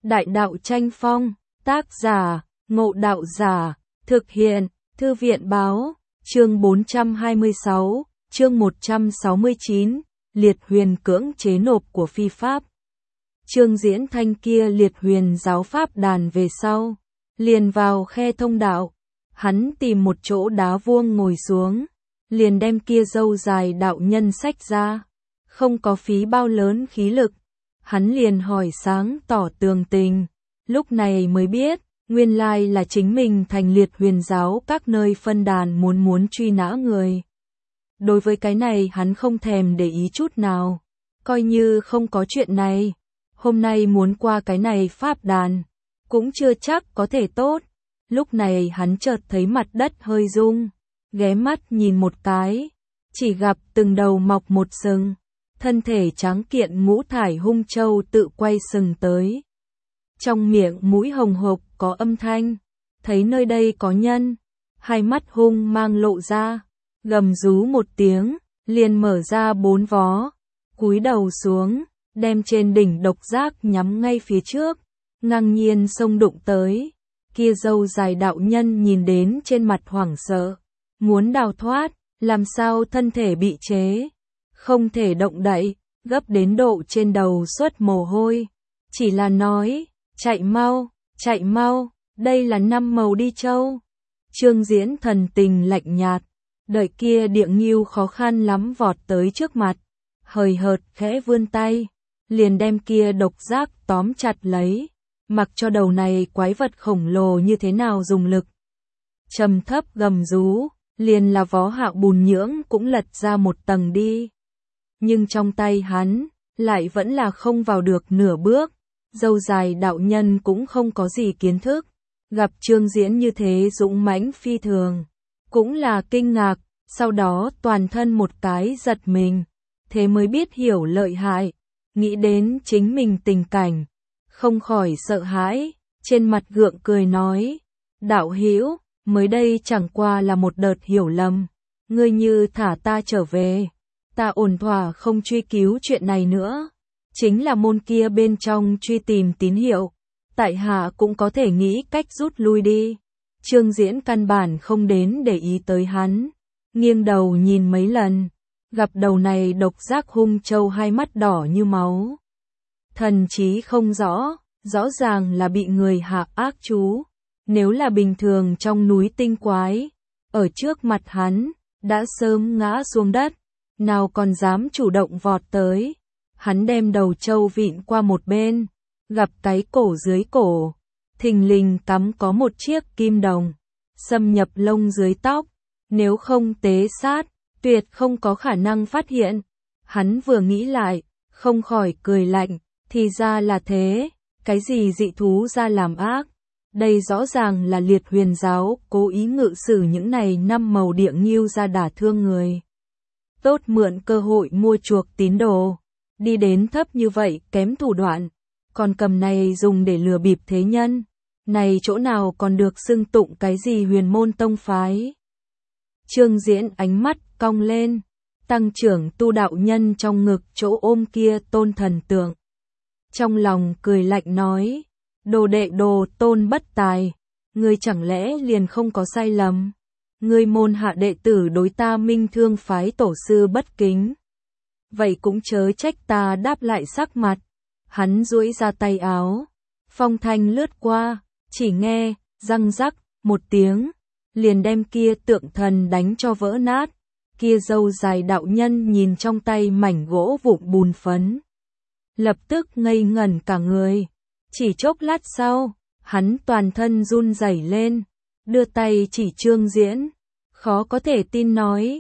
Đại đạo tranh phong, tác giả, Ngộ Đạo Giả, thực hiện, Thư viện báo, chương 426, chương 169, liệt huyền cưỡng chế nộp của phi pháp. Trương Diễn Thanh kia liệt huyền giáo pháp đàn về sau, liền vào khe thông đạo, hắn tìm một chỗ đá vuông ngồi xuống, liền đem kia râu dài đạo nhân xách ra, không có phí bao lớn khí lực, hắn liền hỏi sáng tỏ tường tình, lúc này mới biết, nguyên lai là chính mình thành liệt huyền giáo các nơi phân đàn muốn truy nã người. Đối với cái này hắn không thèm để ý chút nào, coi như không có chuyện này, hôm nay muốn qua cái này pháp đàn, cũng chưa chắc có thể tốt. Lúc này hắn chợt thấy mặt đất hơi rung, ghé mắt nhìn một cái, chỉ gặp từng đầu mọc một sừng, thân thể tráng kiện ngũ thải hung châu tự quay sừng tới. Trong miệng mũi hồng hộc có âm thanh, thấy nơi đây có nhân, hai mắt hung mang lộ ra, gầm rú một tiếng, liền mở ra bốn vó, cúi đầu xuống, đem trên đỉnh độc giác nhắm ngay phía trước, ngang nhiên xông đụng tới. Kia râu dài đạo nhân nhìn đến trên mặt hoảng sợ, muốn đào thoát, làm sao thân thể bị chế, không thể động đậy, gấp đến độ trên đầu xuất mồ hôi, chỉ là nói, chạy mau, đây là 5 màu đi châu. Trương Diễn thần tình lạnh nhạt, đợi kia địa ngưu khó khăn lắm vọt tới trước mặt, hời hợt khẽ vươn tay, liền đem kia độc giác tóm chặt lấy, mặc cho đầu này quái vật khổng lồ như thế nào dùng lực. Trầm thấp gầm rú, liền là vó hạo bùn nhưỡng cũng lật ra một tầng đi. Nhưng trong tay hắn, lại vẫn là không vào được nửa bước, râu dài đạo nhân cũng không có gì kiến thức, gặp Trương Diễn như thế dũng mãnh phi thường, cũng là kinh ngạc, sau đó toàn thân một cái giật mình, thế mới biết hiểu lợi hại, nghĩ đến chính mình tình cảnh, không khỏi sợ hãi, trên mặt gượng cười nói, đạo hữu, mới đây chẳng qua là một đợt hiểu lầm, ngươi như thả ta trở về, ta ổn thỏa không truy cứu chuyện này nữa, chính là môn kia bên trong truy tìm tín hiệu, tại hạ cũng có thể nghĩ cách rút lui đi. Trương Diễn căn bản không đến để ý tới hắn, nghiêng đầu nhìn mấy lần, gặp đầu này độc giác hung châu hai mắt đỏ như máu. Thần trí không rõ, rõ ràng là bị người hạ ác chú, nếu là bình thường trong núi tinh quái, ở trước mặt hắn, đã sớm ngã xuống đất, nào còn dám chủ động vọt tới. Hắn đem đầu trâu vịn qua một bên, gặp cái cổ dưới cổ, thình lình cắm có một chiếc kim đồng, xâm nhập lông dưới tóc, nếu không tế sát, tuyệt không có khả năng phát hiện. Hắn vừa nghĩ lại, không khỏi cười lạnh, thì ra là thế, cái gì dị thú ra làm ác, đây rõ ràng là liệt huyền giáo cố ý ngự sử những này 5 màu địa ngưu ra đả thương người. Tốt mượn cơ hội mua chuộc tín đồ, đi đến thấp như vậy kém thủ đoạn, còn cầm này dùng để lừa bịp thế nhân, này chỗ nào còn được xưng tụng cái gì huyền môn tông phái. Trương Diễn ánh mắt cong lên, tăng trưởng tu đạo nhân trong ngực chỗ ôm kia tôn thần tượng. Trong lòng cười lạnh nói, đồ đệ đồ tôn bất tài, ngươi chẳng lẽ liền không có sai lầm, ngươi môn hạ đệ tử đối ta Minh Thương phái tổ sư bất kính. Vậy cũng chớ trách ta đáp lại sắc mặt. Hắn duỗi ra tay áo, phong thanh lướt qua, chỉ nghe, răng rắc, một tiếng, liền đem kia tượng thần đánh cho vỡ nát. Kia râu dài đạo nhân nhìn trong tay mảnh gỗ vụn bùn phấn, lập tức ngây ngẩn cả người. Chỉ chốc lát sau, hắn toàn thân run rẩy lên, đưa tay chỉ Trương Diễn, khó có thể tin nói,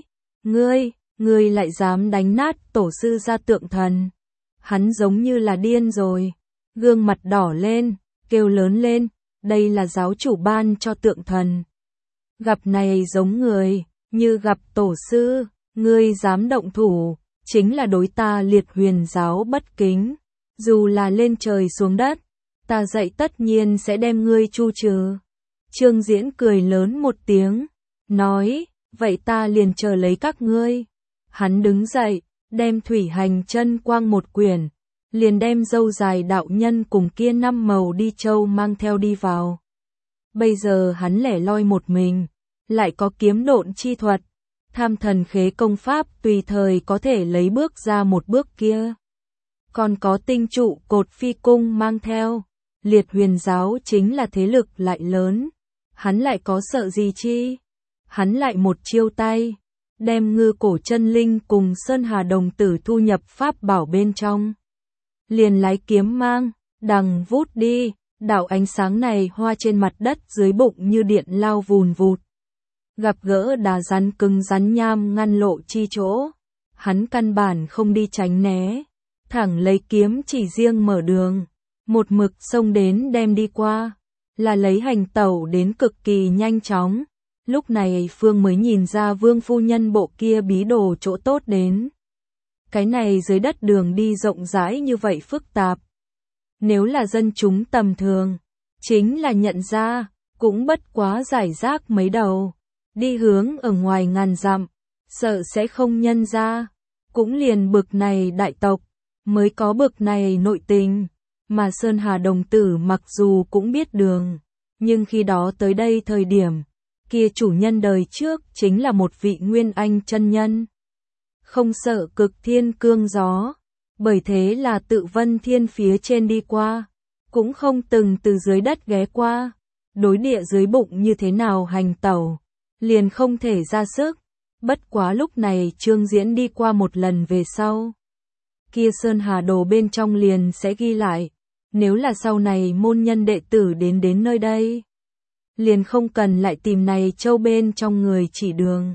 ngươi lại dám đánh nát tổ sư gia tượng thần. Hắn giống như là điên rồi, gương mặt đỏ lên, kêu lớn lên, đây là giáo chủ ban cho tượng thần. Gặp này giống người, như gặp tổ sư, ngươi dám động thủ, chính là đối ta liệt huyền giáo bất kính, dù là lên trời xuống đất, ta dạy tất nhiên sẽ đem ngươi chu trừ. Trương Diễn cười lớn một tiếng, nói, vậy ta liền chờ lấy các ngươi. Hắn đứng dậy, đem thủy hành chân quang một quyển, liền đem dâu dài đạo nhân cùng kia 5 màu đi châu mang theo đi vào. Bây giờ hắn lẻ loi một mình, lại có kiếm độn chi thuật, tham thần khế công pháp tùy thời có thể lấy bước ra một bước kia. Còn có tinh trụ cột phi cung mang theo, Liệt Huyền giáo chính là thế lực lại lớn, hắn lại có sợ gì chi? Hắn lại một chiêu tay, đem Ngư Cổ Chân Linh cùng Sơn Hà đồng tử thu nhập pháp bảo bên trong. Liền lái kiếm mang, đằng vút đi, đạo ánh sáng này hoa trên mặt đất dưới bụng như điện lao vùn vụt. Gặp gỡ đá rắn cứng rắn nham ngăn lộ chi chỗ, hắn căn bản không đi tránh né, thẳng lấy kiếm chỉ riêng mở đường, một mực xông đến đem đi qua, là lấy hành tẩu đến cực kỳ nhanh chóng. Lúc này Phương mới nhìn ra Vương phu nhân bộ kia bí đồ chỗ tốt đến. Cái này dưới đất đường đi rộng rãi như vậy phức tạp. Nếu là dân chúng tầm thường, chính là nhận ra, cũng bất quá giải rác mấy đầu. Đi hướng ở ngoài ngàn dặm, sợ sẽ không nhân ra. Cũng liền bực này đại tộc, mới có bực này nội tình. Mà Sơn Hà đồng tử mặc dù cũng biết đường, nhưng khi đó tới đây thời điểm, kia chủ nhân đời trước chính là một vị Nguyên Anh chân nhân. Không sợ cực thiên cương gió, bởi thế là tự Vân Thiên phía trên đi qua, cũng không từng từ dưới đất ghé qua, đối địa dưới bụng như thế nào hành tẩu, liền không thể ra sức. Bất quá lúc này Trương Diễn đi qua một lần về sau, kia Sơn Hà đồ bên trong liền sẽ ghi lại, nếu là sau này môn nhân đệ tử đến nơi đây, liền không cần lại tìm này châu bên trong người chỉ đường.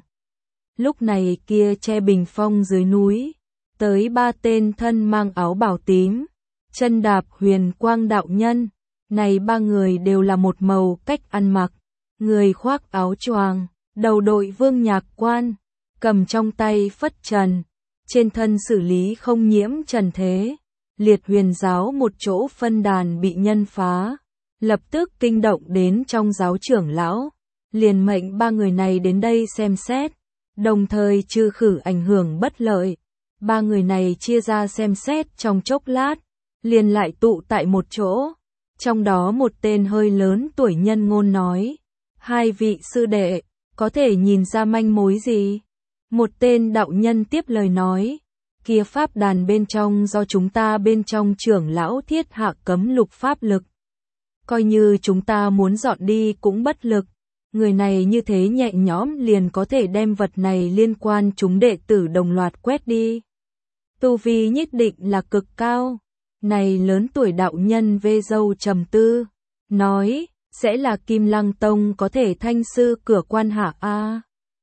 Lúc này kia che bình phong dưới núi, tới 3 tên thân mang áo bào tím, chân đạp huyền quang đạo nhân, này 3 người đều là một màu cách ăn mặc, người khoác áo choàng, đầu đội vương nhạc quan, cầm trong tay phất trần, trên thân xử lý không nhiễm trần thế. Liệt Huyền giáo một chỗ phân đàn bị nhân phá, lập tức kinh động đến trong giáo trưởng lão, liền mệnh 3 người này đến đây xem xét, đồng thời trừ khử ảnh hưởng bất lợi. 3 người này chia ra xem xét trong chốc lát, liền lại tụ tại một chỗ, trong đó một tên hơi lớn tuổi nhân ngôn nói, 2 vị sư đệ, có thể nhìn ra manh mối gì? Một tên đạo nhân tiếp lời nói, kia pháp đàn bên trong do chúng ta bên trong trưởng lão thiết hạ cấm lục pháp lực. Coi như chúng ta muốn dọn đi cũng bất lực, người này như thế nhẹ nhõm liền có thể đem vật này liên quan chúng đệ tử đồng loạt quét đi. Tu vi nhất định là cực cao. Này lớn tuổi đạo nhân vê râu trầm tư, nói, sẽ là Kim Lăng Tông có thể thanh sư cửa quan hạ a.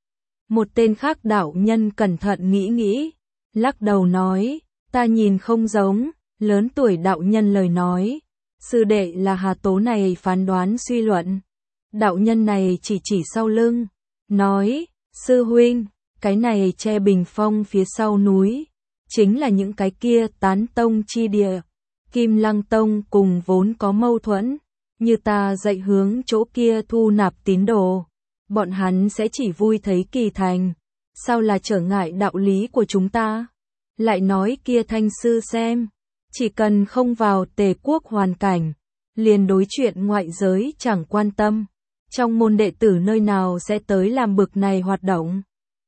Một tên khác đạo nhân cẩn thận nghĩ, lắc đầu nói, ta nhìn không giống. Lớn tuổi đạo nhân lời nói, sư đệ là Hà Tố này phán đoán suy luận. Đạo nhân này chỉ sau lưng, nói, sư huynh, cái này che bình phong phía sau núi, chính là những cái kia tán tông chi địa. Kim Lăng Tông cùng vốn có mâu thuẫn, như ta dạy hướng chỗ kia thu nạp tín đồ, bọn hắn sẽ chỉ vui thấy kỳ thành, sao là trở ngại đạo lý của chúng ta. Lại nói kia thanh sư xem, chỉ cần không vào Tề quốc hoàn cảnh, liền đối chuyện ngoại giới chẳng quan tâm, trong môn đệ tử nơi nào sẽ tới làm bực này hoạt động.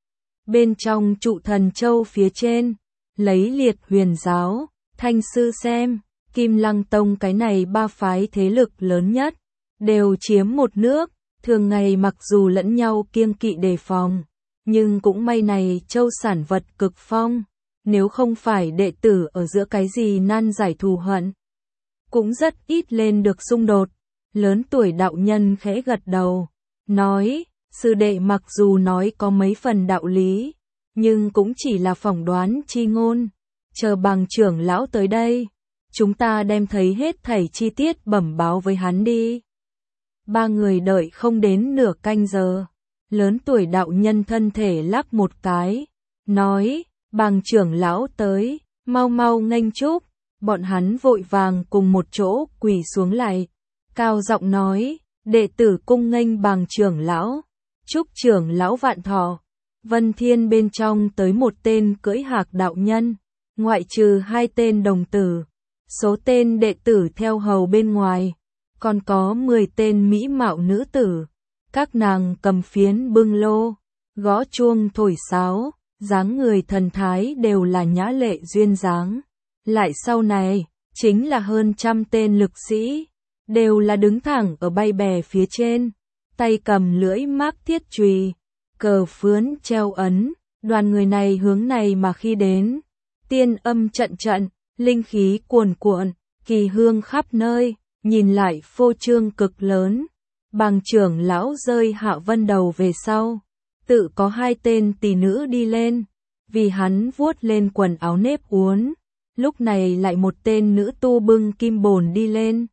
Bên trong trụ thần châu phía trên, lấy Liệt Huyền giáo, thanh sư xem, Kim Lăng Tông cái này 3 phái thế lực lớn nhất, đều chiếm một nước, thường ngày mặc dù lẫn nhau kiêng kỵ đề phòng, nhưng cũng may này châu sản vật cực phong, nếu không phải đệ tử ở giữa cái gì nan giải thù hận, cũng rất ít lên được xung đột. Lớn tuổi đạo nhân khẽ gật đầu, nói, sư đệ mặc dù nói có mấy phần đạo lý, nhưng cũng chỉ là phỏng đoán chi ngôn, chờ bằng trưởng lão tới đây, chúng ta đem thấy hết thảy chi tiết bẩm báo với hắn đi. 3 người đợi không đến nửa canh giờ, lớn tuổi đạo nhân thân thể lắc một cái, nói, bằng trưởng lão tới, mau mau nghênh chúc. Bọn hắn vội vàng cùng một chỗ quỳ xuống lại, cao giọng nói, đệ tử cung nghênh bằng trưởng lão, chúc trưởng lão vạn thọ. Vân Thiên bên trong tới một tên cưỡi hạc đạo nhân, ngoại trừ 2 tên đồng tử, số tên đệ tử theo hầu bên ngoài, còn có 10 tên mỹ mạo nữ tử. Các nàng cầm phiến bưng lô, gõ chuông thổi sáo, dáng người thần thái đều là nhã lệ duyên dáng. Lại sau này, chính là hơn trăm tên lực sĩ, đều là đứng thẳng ở bay bè phía trên, tay cầm lưỡi mác thiết chùy, cờ phướn treo ấn, đoàn người này hướng này mà khi đến, tiên âm trận trận, linh khí cuồn cuộn, kỳ hương khắp nơi, nhìn lại phô trương cực lớn. Bàng trưởng lão rơi Hạ Vân đầu về sau, tự có 2 tên tỷ nữ đi lên, vì hắn vuốt lên quần áo nếp uốn. Lúc này lại một tên nữ tu bưng kim bồn đi lên.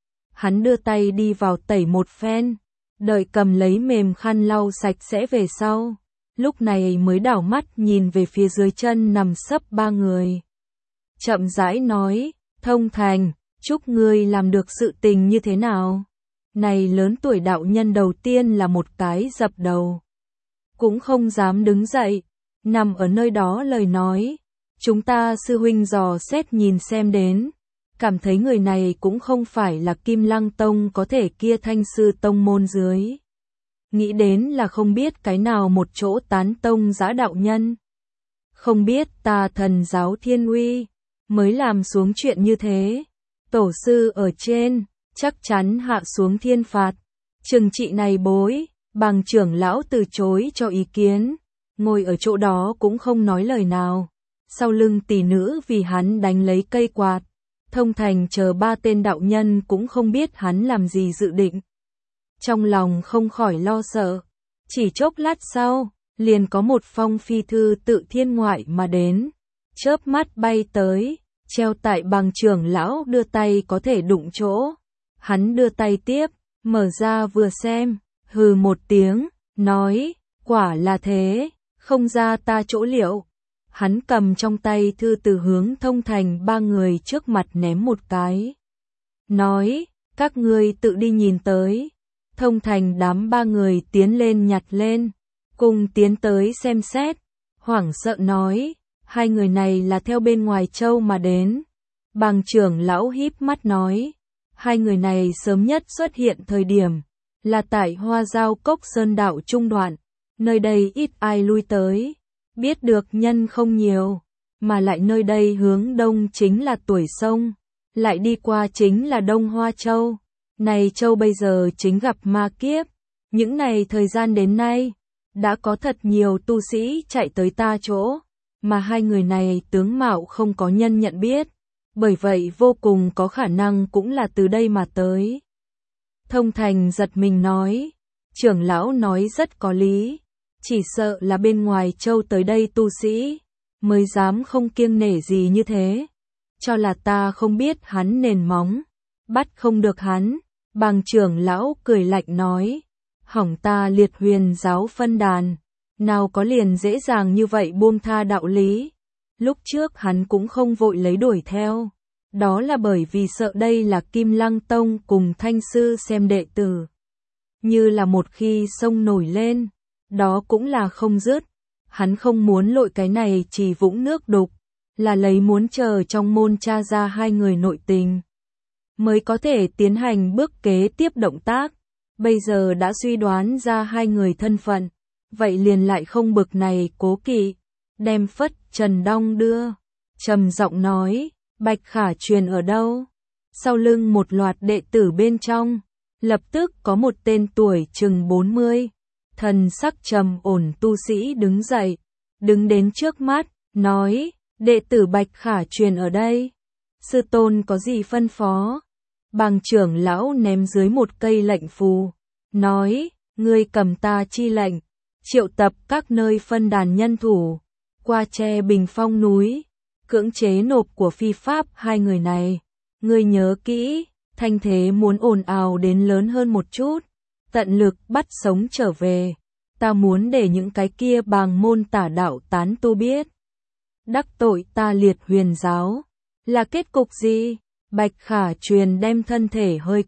Hắn đưa tay đi vào tẩy một phen, đợi cầm lấy mềm khăn lau sạch sẽ về sau. Lúc này mới đảo mắt nhìn về phía dưới chân nằm sấp 3 người. Chậm rãi nói, Thông Thành, chúc ngươi làm được sự tình như thế nào? Này lớn tuổi đạo nhân đầu tiên là một cái dập đầu. Cũng không dám đứng dậy, nằm ở nơi đó lời nói. Chúng ta sư huynh dò xét nhìn xem đến, cảm thấy người này cũng không phải là Kim Lăng Tông có thể kia thanh sư tông môn dưới. Nghĩ đến là không biết cái nào một chỗ tán tông giã đạo nhân. Không biết ta thần giáo thiên uy, mới làm xuống chuyện như thế. Tổ sư ở trên, chắc chắn hạ xuống thiên phạt. Trừng trị này bối, Bàng trưởng lão từ chối cho ý kiến, ngồi ở chỗ đó cũng không nói lời nào. Sau lưng tỷ nữ vì hắn đánh lấy cây quạt, Thông Thành chờ 3 tên đạo nhân cũng không biết hắn làm gì dự định. Trong lòng không khỏi lo sợ, chỉ chốc lát sau, liền có một phong phi thư tự thiên ngoại mà đến, chớp mắt bay tới, treo tại Bàng trưởng lão đưa tay có thể đụng chỗ. Hắn đưa tay tiếp, mở ra vừa xem, hừ một tiếng, nói, quả là thế, không ra ta chỗ liệu. Hắn cầm trong tay thư từ hướng Thông Thành 3 người trước mặt ném một cái. Nói, các ngươi tự đi nhìn tới. Thông Thành đám 3 người tiến lên nhặt lên, cùng tiến tới xem xét. Hoảng sợ nói, 2 người này là theo bên ngoài châu mà đến. Bàng trưởng lão híp mắt nói, 2 người này sớm nhất xuất hiện thời điểm, là tại Hoa Giao Cốc Sơn Đạo trung đoạn, nơi đây ít ai lui tới. Biết được nhân không nhiều, mà lại nơi đây hướng đông chính là Tuổi Sông, lại đi qua chính là Đông Hoa Châu. Này châu bây giờ chính gặp ma kiếp, những này thời gian đến nay, đã có thật nhiều tu sĩ chạy tới ta chỗ, mà 2 người này tướng mạo không có nhân nhận biết, bởi vậy vô cùng có khả năng cũng là từ đây mà tới. Thông Thành giật mình nói, trưởng lão nói rất có lý. Chỉ sợ là bên ngoài châu tới đây tu sĩ, mới dám không kiêng nể gì như thế. Cho là ta không biết hắn nền móng, bắt không được hắn. Bàng trưởng lão cười lạnh nói, hỏng ta Liệt Huyền giáo phân đàn, nào có liền dễ dàng như vậy buông tha đạo lý. Lúc trước hắn cũng không vội lấy đuổi theo, đó là bởi vì sợ đây là Kim Lăng Tông cùng Thanh sư xem đệ tử. Như là một khi sông nổi lên, đó cũng là không dứt. Hắn không muốn lội cái này chỉ vũng nước đục, là lấy muốn chờ trong môn tra ra 2 người nội tình, mới có thể tiến hành bước kế tiếp động tác. Bây giờ đã suy đoán ra 2 người thân phận, vậy liền lại không bực này cố kỵ, đem phất trần đong đưa, trầm giọng nói, Bạch Khả truyền ở đâu? Sau lưng một loạt đệ tử bên trong, lập tức có một tên tuổi chừng 40, thần sắc trầm ổn tu sĩ đứng dậy, đứng đến trước mắt, nói, đệ tử Bạch Khả truyền ở đây. Sư tôn có gì phân phó? Bàng trưởng lão ném dưới một cây lệnh phù, nói, ngươi cầm ta chi lệnh, triệu tập các nơi phân đàn nhân thủ, qua Tre Bình Phong núi, cưỡng chế nộp của phi pháp 2 người này. Ngươi nhớ kỹ, thanh thế muốn ồn ào đến lớn hơn một chút, tận lực bắt sống trở về. Ta muốn để những cái kia bàng môn tả đạo tán tu biết, đắc tội ta Liệt Huyền giáo, là kết cục gì? Bạch Khả truyền đem thân thể hơi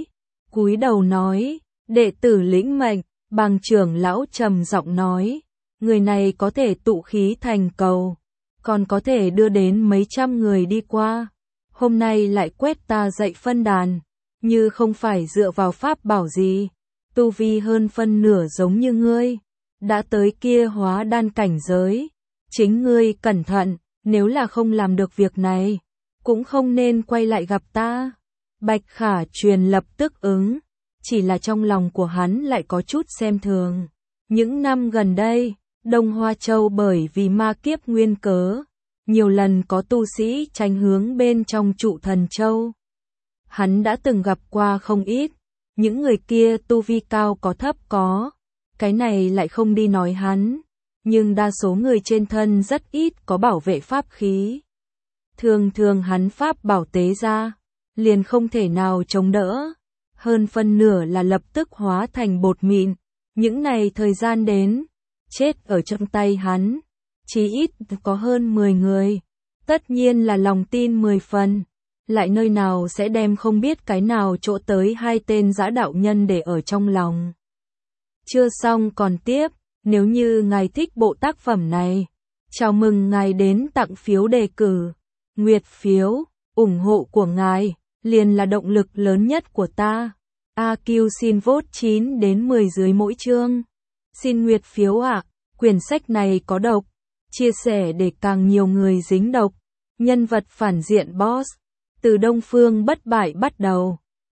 cúi đầu nói, đệ tử lĩnh mệnh. Bàng trưởng lão trầm giọng nói, người này có thể tụ khí thành cầu, còn có thể đưa đến mấy trăm người đi qua. hôm nay lại quét ta dậy phân đàn, như không phải dựa vào pháp bảo gì, tu vi hơn phân nửa giống như ngươi, đã tới kia hóa đan cảnh giới, chính ngươi cẩn thận, nếu là không làm được việc này, cũng không nên quay lại gặp ta. Bạch Khả Truyền lập tức ứng, chỉ là trong lòng của hắn lại có chút xem thường. Những năm gần đây, Đông Hoa Châu bởi vì ma kiếp nguyên cớ, nhiều lần có tu sĩ tranh hướng bên trong trụ thần châu. Hắn đã từng gặp qua không ít, những người kia tu vi cao có thấp có, cái này lại không đi nói hắn, nhưng đa số người trên thân rất ít có bảo vệ pháp khí. Thường thường hắn pháp bảo tế ra, liền không thể nào chống đỡ, hơn phân nửa là lập tức hóa thành bột mịn, những này thời gian đến, chết ở trong tay hắn, chí ít có hơn 10 người, tất nhiên là lòng tin 10 phần, lại nơi nào sẽ đem không biết cái nào chỗ tới hai tên dã đạo nhân để ở trong lòng. Chưa xong còn tiếp, nếu như ngài thích bộ tác phẩm này, chào mừng ngài đến tặng phiếu đề cử, nguyệt phiếu, ủng hộ của ngài, liền là động lực lớn nhất của ta. AQ xin vote 9 đến 10 dưới mỗi chương. Xin nguyệt phiếu ạ, quyển sách này có độc, chia sẻ để càng nhiều người dính độc. Nhân vật phản diện boss, từ Đông Phương bất bại bắt đầu.